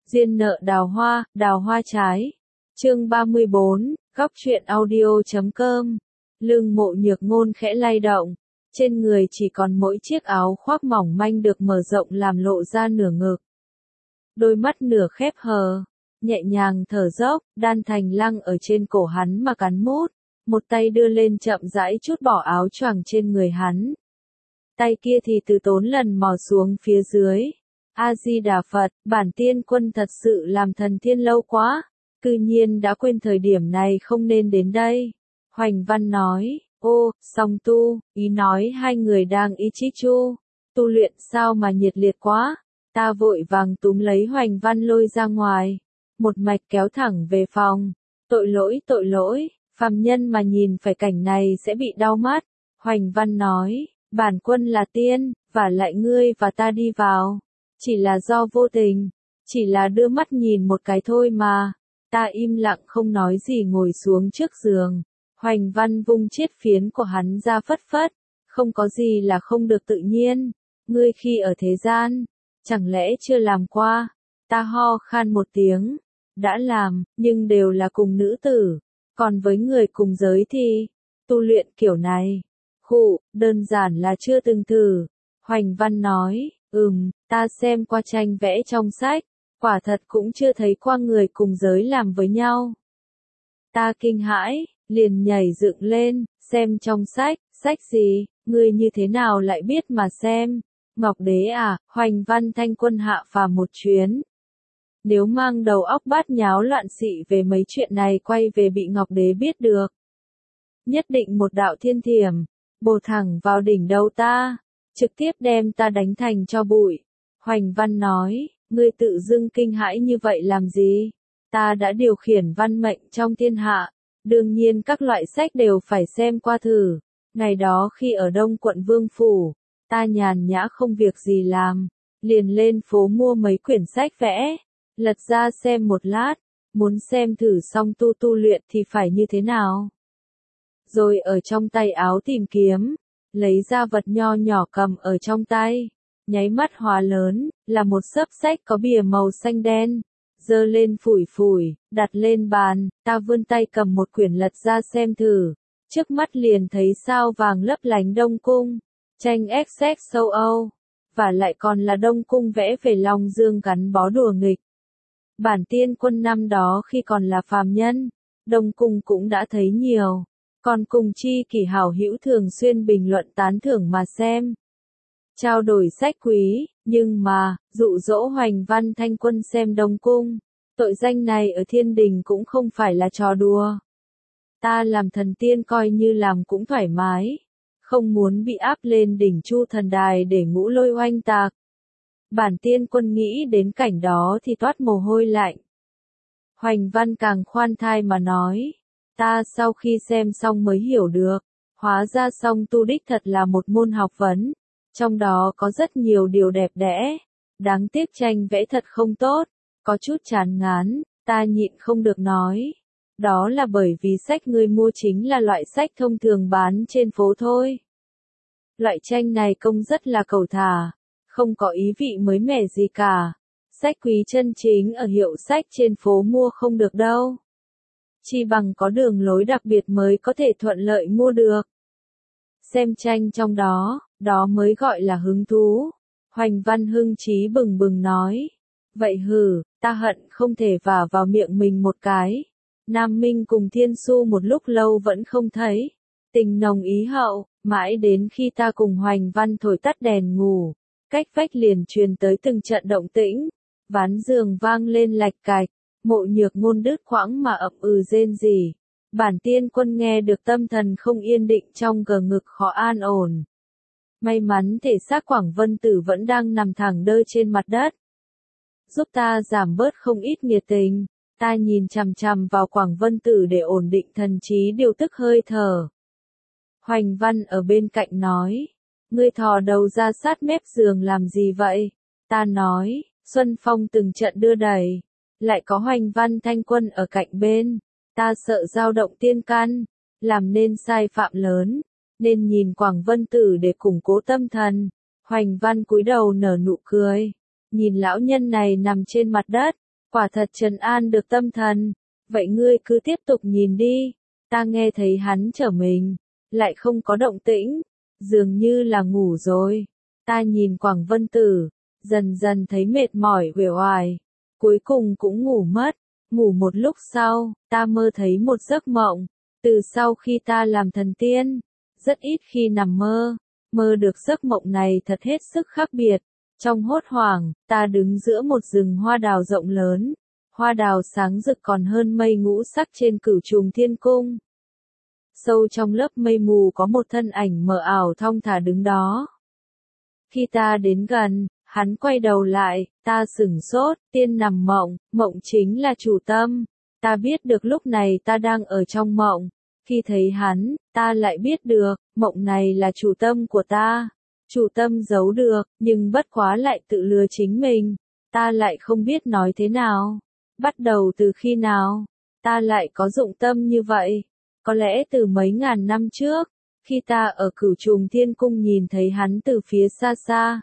Duyên nợ đào hoa trái. Chương 34, góc truyện audio.com. Lưng Mộ Nhược Ngôn khẽ lay động, trên người chỉ còn mỗi chiếc áo khoác mỏng manh được mở rộng làm lộ ra nửa ngực. Đôi mắt nửa khép hờ, nhẹ nhàng thở dốc, đan thành lăng ở trên cổ hắn mà cắn mút, một tay đưa lên chậm rãi chút bỏ áo choàng trên người hắn. Tay kia thì từ tốn lần mò xuống phía dưới. A-di-đà Phật, bản tiên quân thật sự làm thần thiên lâu quá, cư nhiên đã quên thời điểm này không nên đến đây. Hoành Văn nói, ô, song tu, ý nói hai người đang ý chí chu, tu luyện sao mà nhiệt liệt quá. Ta vội vàng túm lấy Hoành Văn lôi ra ngoài, một mạch kéo thẳng về phòng. Tội lỗi, phàm nhân mà nhìn phải cảnh này sẽ bị đau mắt. Hoành Văn nói, bản quân là tiên, và lại ngươi và ta đi vào, chỉ là do vô tình, chỉ là đưa mắt nhìn một cái thôi mà. Ta im lặng không nói gì ngồi xuống trước giường. Hoành Văn vung chiếc phiến của hắn ra phất phất, không có gì là không được tự nhiên. Ngươi khi ở thế gian, chẳng lẽ chưa làm qua? Ta ho khan một tiếng, đã làm, nhưng đều là cùng nữ tử, còn với người cùng giới thì, tu luyện kiểu này, đơn giản là chưa từng thử. Hoành Văn nói, ta xem qua tranh vẽ trong sách, quả thật cũng chưa thấy qua người cùng giới làm với nhau. Ta kinh hãi, liền nhảy dựng lên, xem trong sách, sách gì, ngươi như thế nào lại biết mà xem? Ngọc Đế à? Hoành Văn thanh quân hạ phàm một chuyến. Nếu mang đầu óc bát nháo loạn xị về mấy chuyện này quay về bị Ngọc Đế biết được, nhất định một đạo thiên thiểm, bổ thẳng vào đỉnh đầu ta, trực tiếp đem ta đánh thành tro bụi. Hoành Văn nói, ngươi tự dưng kinh hãi như vậy làm gì? Ta đã điều khiển văn mệnh trong thiên hạ, đương nhiên các loại sách đều phải xem qua thử. Ngày đó khi ở Đông quận Vương Phủ, ta nhàn nhã không việc gì làm, liền lên phố mua mấy quyển sách vẽ, lật ra xem một lát, muốn xem thử xong tu luyện thì phải như thế nào. Rồi ở trong tay áo tìm kiếm, lấy ra vật nho nhỏ cầm ở trong tay, nháy mắt hóa lớn, là một xấp sách có bìa màu xanh đen. Giơ lên phủi, đặt lên bàn, ta vươn tay cầm một quyển lật ra xem thử, trước mắt liền thấy sao vàng lấp lánh Đông Cung, tranh XX châu Âu, và lại còn là Đông Cung vẽ về Long Dương gắn bó đùa nghịch. Bản tiên quân năm đó khi còn là phàm nhân, Đông Cung cũng đã thấy nhiều, còn cùng chi kỷ hảo hữu thường xuyên bình luận tán thưởng mà xem. Trao đổi sách quý, nhưng mà, dụ dỗ Hoành Văn thanh quân xem Đông Cung, tội danh này ở thiên đình cũng không phải là trò đùa. Ta làm thần tiên coi như làm cũng thoải mái, không muốn bị áp lên đỉnh Chu thần đài để ngũ lôi oanh tạc. Bản tiên quân nghĩ đến cảnh đó thì toát mồ hôi lạnh. Hoành Văn càng khoan thai mà nói, ta sau khi xem xong mới hiểu được, hóa ra song tu đích thật là một môn học vấn. Trong đó có rất nhiều điều đẹp đẽ, đáng tiếc tranh vẽ thật không tốt, có chút chán ngán, ta nhịn không được nói. Đó là bởi vì sách ngươi mua chính là loại sách thông thường bán trên phố thôi. Loại tranh này công rất là cầu thả, không có ý vị mới mẻ gì cả. Sách quý chân chính ở hiệu sách trên phố mua không được đâu. Chi bằng có đường lối đặc biệt mới có thể thuận lợi mua được. Xem tranh trong đó, đó mới gọi là hứng thú. Hoành Văn hưng chí bừng bừng nói. Vậy ta hận không thể vả vào miệng mình một cái. Nam Minh cùng Thiên Su một lúc lâu vẫn không thấy. Tình nồng ý hậu, mãi đến khi ta cùng Hoành Văn thổi tắt đèn ngủ, cách vách liền truyền tới từng trận động tĩnh. Ván giường vang lên lạch cạch, Mộ Nhược Ngôn đứt quãng mà ậm rên rỉ. Bản tiên quân nghe được tâm thần không yên định trong gờ ngực khó an ổn. May mắn thể xác Quảng Vân Tử vẫn đang nằm thẳng đơ trên mặt đất. Giúp ta giảm bớt không ít nhiệt tình, ta nhìn chằm chằm vào Quảng Vân Tử để ổn định thần trí điều tức hơi thở. Hoành Văn ở bên cạnh nói, ngươi thò đầu ra sát mép giường làm gì vậy? Ta nói, Xuân Phong từng trận đưa đẩy, lại có Hoành Văn thanh quân ở cạnh bên. Ta sợ dao động tiên căn, làm nên sai phạm lớn, nên nhìn Quảng Vân Tử để củng cố tâm thần. Hoành Văn cúi đầu nở nụ cười, nhìn lão nhân này nằm trên mặt đất, Quả thật trấn an được tâm thần. Vậy ngươi cứ tiếp tục nhìn đi. Ta nghe thấy hắn trở mình, lại không có động tĩnh, dường như là ngủ rồi. Ta nhìn Quảng Vân Tử, dần dần thấy mệt mỏi uể oải, cuối cùng cũng ngủ mất. Ngủ một lúc sau, ta mơ thấy một giấc mộng. Từ sau khi ta làm thần tiên, rất ít khi nằm mơ. Mơ được giấc mộng này thật hết sức khác biệt. Trong hốt hoảng, ta đứng giữa một rừng hoa đào rộng lớn. Hoa đào sáng rực còn hơn mây ngũ sắc trên cửu trùng thiên cung. Sâu trong lớp mây mù có một thân ảnh mờ ảo thong thả đứng đó. Khi ta đến gần, hắn quay đầu lại, ta sửng sốt, tiên nằm mộng, mộng chính là chủ tâm. Ta biết được lúc này ta đang ở trong mộng. Khi thấy hắn, ta lại biết được, mộng này là chủ tâm của ta. Chủ tâm giấu được, nhưng bất quá lại tự lừa chính mình. Ta lại không biết nói thế nào. Bắt đầu từ khi nào, ta lại có dụng tâm như vậy? Có lẽ từ mấy ngàn năm trước, khi ta ở cửu trùng thiên cung nhìn thấy hắn từ phía xa xa.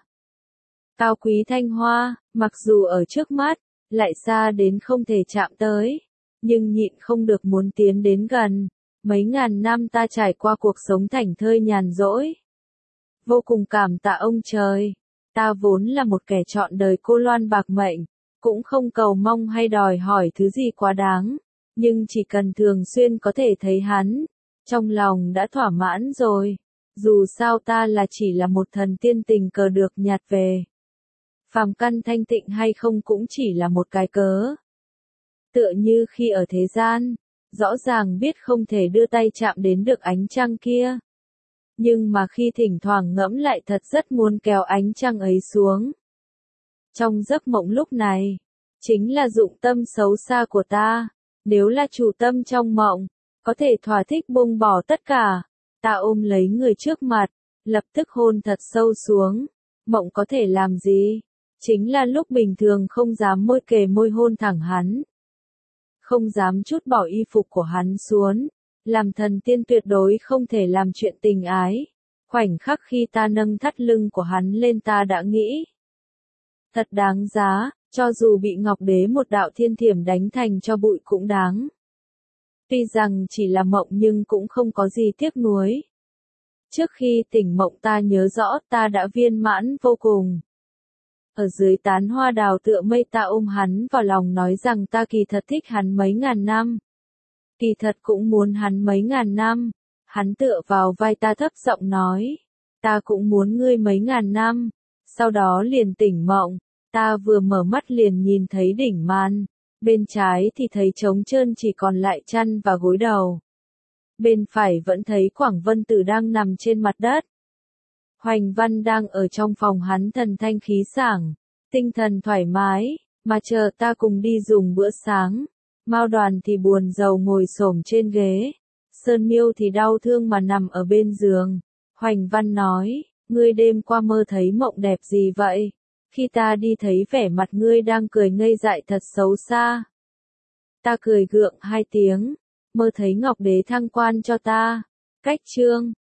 Cao quý thanh hoa, mặc dù ở trước mắt, lại xa đến không thể chạm tới, nhưng nhịn không được muốn tiến đến gần. Mấy ngàn năm ta trải qua cuộc sống thảnh thơi nhàn rỗi. Vô cùng cảm tạ ông trời, ta vốn là một kẻ trọn đời cô loan bạc mệnh, cũng không cầu mong hay đòi hỏi thứ gì quá đáng, nhưng chỉ cần thường xuyên có thể thấy hắn, trong lòng đã thỏa mãn rồi. Dù sao ta chỉ là một thần tiên tình cờ được nhặt về. Phàm căn thanh tịnh hay không cũng chỉ là một cái cớ. Tựa như khi ở thế gian, rõ ràng biết không thể đưa tay chạm đến được ánh trăng kia. Nhưng mà khi thỉnh thoảng ngẫm lại thật rất muốn kéo ánh trăng ấy xuống. Trong giấc mộng lúc này, chính là dụng tâm xấu xa của ta. Nếu là chủ tâm trong mộng, có thể thỏa thích buông bỏ tất cả. Ta ôm lấy người trước mặt, lập tức hôn thật sâu xuống. Mộng có thể làm gì? Chính là lúc bình thường không dám môi kề môi hôn thẳng hắn. Không dám trút bỏ y phục của hắn xuống. Làm thần tiên tuyệt đối không thể làm chuyện tình ái. Khoảnh khắc khi ta nâng thắt lưng của hắn lên ta đã nghĩ. Thật đáng giá, cho dù bị Ngọc Đế một đạo thiên thiểm đánh thành cho bụi cũng đáng. Tuy rằng chỉ là mộng nhưng cũng không có gì tiếc nuối. Trước khi tỉnh mộng ta nhớ rõ ta đã viên mãn vô cùng. Ở dưới tán hoa đào tựa mây ta ôm hắn vào lòng nói rằng ta kỳ thật thích hắn mấy ngàn năm. Kỳ thật cũng muốn hắn mấy ngàn năm. Hắn tựa vào vai ta thấp giọng nói. Ta cũng muốn ngươi mấy ngàn năm. Sau đó liền tỉnh mộng. Ta vừa mở mắt liền nhìn thấy đỉnh màn. Bên trái thì thấy trống trơn chỉ còn lại chăn và gối đầu. Bên phải vẫn thấy Quảng Vân Tử đang nằm trên mặt đất. Hoành Văn đang ở trong phòng hắn thần thanh khí sảng, tinh thần thoải mái, mà chờ ta cùng đi dùng bữa sáng. Mao Đoàn thì buồn rầu ngồi xổm trên ghế. Sơn Miêu thì đau thương mà nằm ở bên giường. Hoành Văn nói, ngươi đêm qua mơ thấy mộng đẹp gì vậy? Khi ta đi thấy vẻ mặt ngươi đang cười ngây dại thật xấu xa. Ta cười gượng 2 tiếng, mơ thấy Ngọc Đế thăng quan cho ta. Cách chương